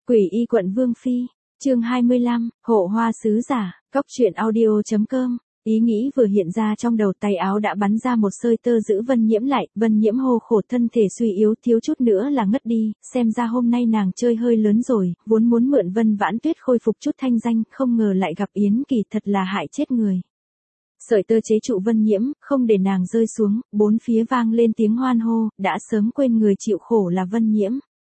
Quỷ y quận Vương Phi, chương 25, hộ hoa sứ giả, cóc truyện audio.com. Ý nghĩ vừa hiện ra trong đầu, tay áo đã bắn ra một sợi tơ giữ Vân Nhiễm lại. Vân Nhiễm hô khổ, thân thể suy yếu, thiếu chút nữa là ngất đi. Xem ra hôm nay nàng chơi hơi lớn rồi, vốn muốn mượn Vân Vãn Tuyết khôi phục chút thanh danh, không ngờ lại gặp Yến Kỳ, thật là hại chết người. Sợi tơ chế trụ Vân Nhiễm, không để nàng rơi xuống. Bốn phía vang lên tiếng hoan hô, đã sớm quên người chịu khổ là Vân Nhiễm.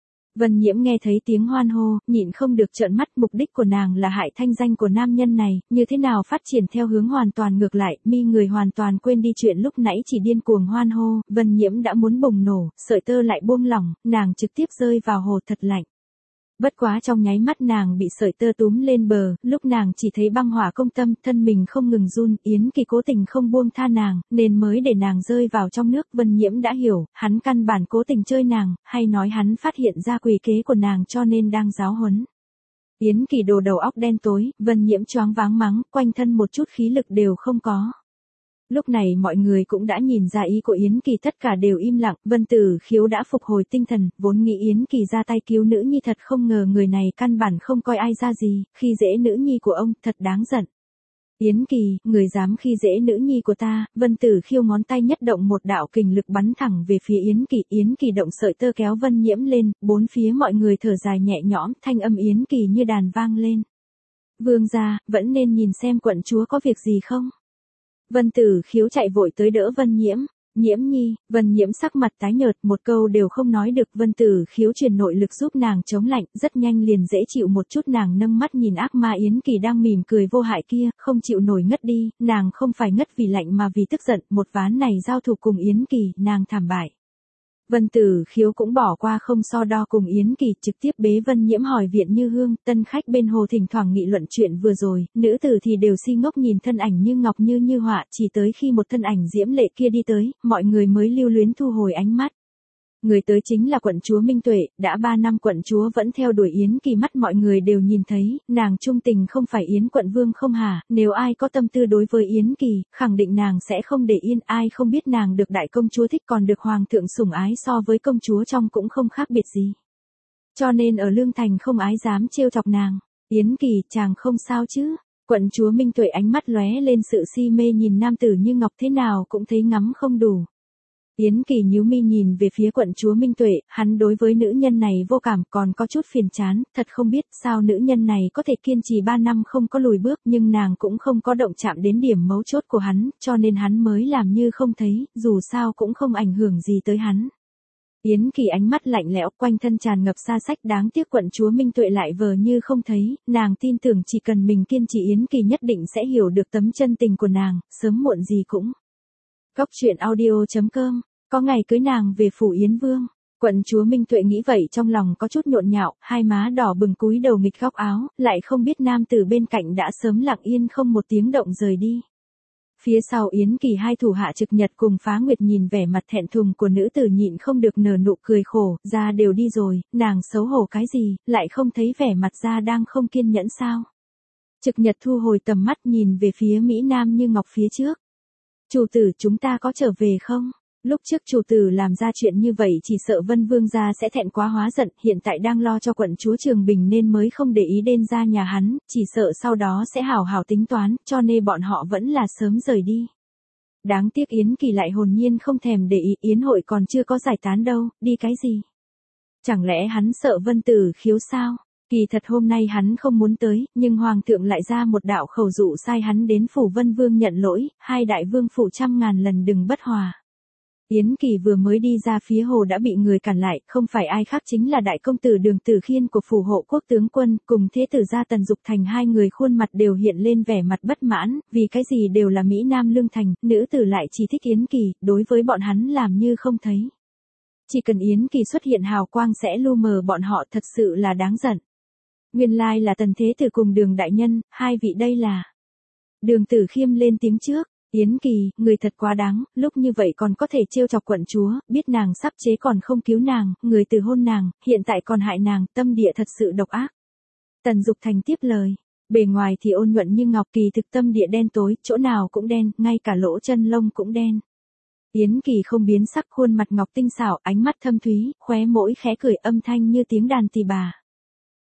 Vân Nhiễm nghe thấy tiếng hoan hô, nhịn không được trợn mắt. Mục đích của nàng là hại thanh danh của nam nhân này, như thế nào phát triển theo hướng hoàn toàn ngược lại, mi người hoàn toàn quên đi chuyện lúc nãy chỉ điên cuồng hoan hô. Vân Nhiễm đã muốn bùng nổ, sợi tơ lại buông lỏng, nàng trực tiếp rơi vào hồ thật lạnh. Bất quá trong nháy mắt nàng bị sợi tơ túm lên bờ, lúc nàng chỉ thấy băng hỏa công tâm, thân mình không ngừng run. Yến Kỳ cố tình không buông tha nàng, nên mới để nàng rơi vào trong nước. Vân Nhiễm đã hiểu, hắn căn bản cố tình chơi nàng, hay nói hắn phát hiện ra quỷ kế của nàng cho nên đang giáo huấn. Yến Kỳ đồ đầu óc đen tối, Vân Nhiễm choáng váng mắng, quanh thân một chút khí lực đều không có. Lúc này mọi người cũng đã nhìn ra ý của Yến Kỳ, tất cả đều im lặng. Vân Tử Khiếu đã phục hồi tinh thần, vốn nghĩ Yến Kỳ ra tay cứu nữ nhi, thật không ngờ người này căn bản không coi ai ra gì, khi dễ nữ nhi của ông, thật đáng giận. Yến Kỳ, người dám khi dễ nữ nhi của ta. Vân Tử Khiêu ngón tay nhất động, một đạo kình lực bắn thẳng về phía Yến Kỳ. Yến Kỳ động sợi tơ kéo Vân Nhiễm lên, bốn phía mọi người thở dài nhẹ nhõm, thanh âm Yến Kỳ như đàn vang lên. Vương gia, vẫn nên nhìn xem quận chúa có việc gì không. Vân Tử Khiếu chạy vội tới đỡ Vân Nhiễm. Nhiễm nhi. Vân Nhiễm sắc mặt tái nhợt, một câu đều không nói được. Vân Tử Khiếu truyền nội lực giúp nàng chống lạnh, rất nhanh liền dễ chịu một chút. Nàng nâng mắt nhìn ác ma Yến Kỳ đang mỉm cười vô hại kia, không chịu nổi ngất đi. Nàng không phải ngất vì lạnh mà vì tức giận, một ván này giao thủ cùng Yến Kỳ, nàng thảm bại. Vân Tử Khiếu cũng bỏ qua không so đo cùng Yến Kỳ, trực tiếp bế Vân Nhiễm hỏi viện Như Hương. Tân khách bên hồ thỉnh thoảng nghị luận chuyện vừa rồi, nữ tử thì đều si ngốc nhìn thân ảnh như ngọc như họa, chỉ tới khi một thân ảnh diễm lệ kia đi tới, mọi người mới lưu luyến thu hồi ánh mắt. Người tới chính là quận chúa Minh Tuệ, đã 3 năm quận chúa vẫn theo đuổi Yến Kỳ, mắt mọi người đều nhìn thấy, nàng trung tình không phải Yến quận vương không hả, nếu ai có tâm tư đối với Yến Kỳ, khẳng định nàng sẽ không để yên. Ai không biết nàng được đại công chúa thích, còn được hoàng thượng sủng ái, so với công chúa trong cũng không khác biệt gì. Cho nên ở Lương Thành không ai dám trêu chọc nàng. Yến Kỳ, chàng không sao chứ? Quận chúa Minh Tuệ ánh mắt lóe lên sự si mê, nhìn nam tử như ngọc thế nào cũng thấy ngắm không đủ. Yến Kỳ nhíu mi nhìn về phía quận chúa Minh Tuệ, hắn đối với nữ nhân này vô cảm, còn có chút phiền chán, thật không biết sao nữ nhân này có thể kiên trì 3 năm không có lùi bước, nhưng nàng cũng không có động chạm đến điểm mấu chốt của hắn, cho nên hắn mới làm như không thấy, dù sao cũng không ảnh hưởng gì tới hắn. Yến Kỳ ánh mắt lạnh lẽo, quanh thân tràn ngập xa sách, đáng tiếc quận chúa Minh Tuệ lại vờ như không thấy, nàng tin tưởng chỉ cần mình kiên trì Yến Kỳ nhất định sẽ hiểu được tấm chân tình của nàng, sớm muộn gì cũng. Cóc truyện audio.com. Có ngày cưới nàng về phủ Yến Vương. Quận chúa Minh Tuệ nghĩ vậy trong lòng có chút nhộn nhạo, hai má đỏ bừng cúi đầu nghịch góc áo, lại không biết nam tử bên cạnh đã sớm lặng yên không một tiếng động rời đi. Phía sau Yến Kỳ, hai thủ hạ Trực Nhật cùng Phá Nguyệt nhìn vẻ mặt thẹn thùng của nữ tử nhịn không được nở nụ cười khổ, ra đều đi rồi, nàng xấu hổ cái gì, lại không thấy vẻ mặt ra đang không kiên nhẫn sao. Trực Nhật thu hồi tầm mắt nhìn về phía Mỹ Nam như ngọc phía trước. Chủ tử, chúng ta có trở về không? Lúc trước chủ tử làm ra chuyện như vậy chỉ sợ Vân Vương gia sẽ thẹn quá hóa giận, hiện tại đang lo cho quận chúa Trường Bình nên mới không để ý đến ra nhà hắn, chỉ sợ sau đó sẽ hảo hảo tính toán, cho nên bọn họ vẫn là sớm rời đi. Đáng tiếc Yến Kỳ lại hồn nhiên không thèm để ý, yến hội còn chưa có giải tán đâu, đi cái gì? Chẳng lẽ hắn sợ Vân Tử Khiếu sao? Kỳ thật hôm nay hắn không muốn tới, nhưng hoàng thượng lại ra một đạo khẩu dụ sai hắn đến phủ Vân Vương nhận lỗi, hai đại vương phủ trăm ngàn lần đừng bất hòa. Yến Kỳ vừa mới đi ra phía hồ đã bị người cản lại, không phải ai khác chính là đại công tử Đường Tử Khiên của phủ hộ quốc tướng quân, cùng thế tử gia Tần Dục Thành. Hai người khuôn mặt đều hiện lên vẻ mặt bất mãn, vì cái gì đều là Mỹ Nam Lương Thành, nữ tử lại chỉ thích Yến Kỳ, đối với bọn hắn làm như không thấy. Chỉ cần Yến Kỳ xuất hiện hào quang sẽ lu mờ bọn họ, thật sự là đáng giận. Nguyên lai là Tần thế tử cùng Đường đại nhân, hai vị đây là. Đường Tử Khiêm lên tiếng trước. Yến Kỳ, người thật quá đáng, lúc như vậy còn có thể trêu chọc quận chúa, biết nàng sắp chế còn không cứu nàng, người từ hôn nàng, hiện tại còn hại nàng, tâm địa thật sự độc ác. Tần Dục Thành tiếp lời, bề ngoài thì ôn nhuận như ngọc, kỳ thực tâm địa đen tối, chỗ nào cũng đen, ngay cả lỗ chân lông cũng đen. Yến Kỳ không biến sắc, khuôn mặt ngọc tinh xảo, ánh mắt thâm thúy, khóe môi khẽ cười, âm thanh như tiếng đàn tỳ bà.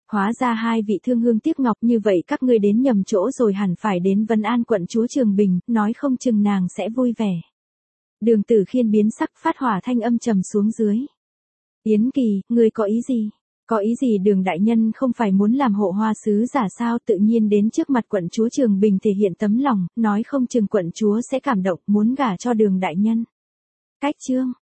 Hóa ra hai vị thương hương tiếc ngọc như vậy, các ngươi đến nhầm chỗ rồi, hẳn phải đến Vân An quận chúa Trường Bình, nói không chừng nàng sẽ vui vẻ. Đường Tử Khiên biến sắc, phát hỏa thanh âm trầm xuống dưới. Yến Kỳ, ngươi có ý gì? Có ý gì? Đường đại nhân không phải muốn làm hộ hoa sứ giả sao, tự nhiên đến trước mặt quận chúa Trường Bình thể hiện tấm lòng, nói không chừng quận chúa sẽ cảm động, muốn gả cho Đường đại nhân. Cách chương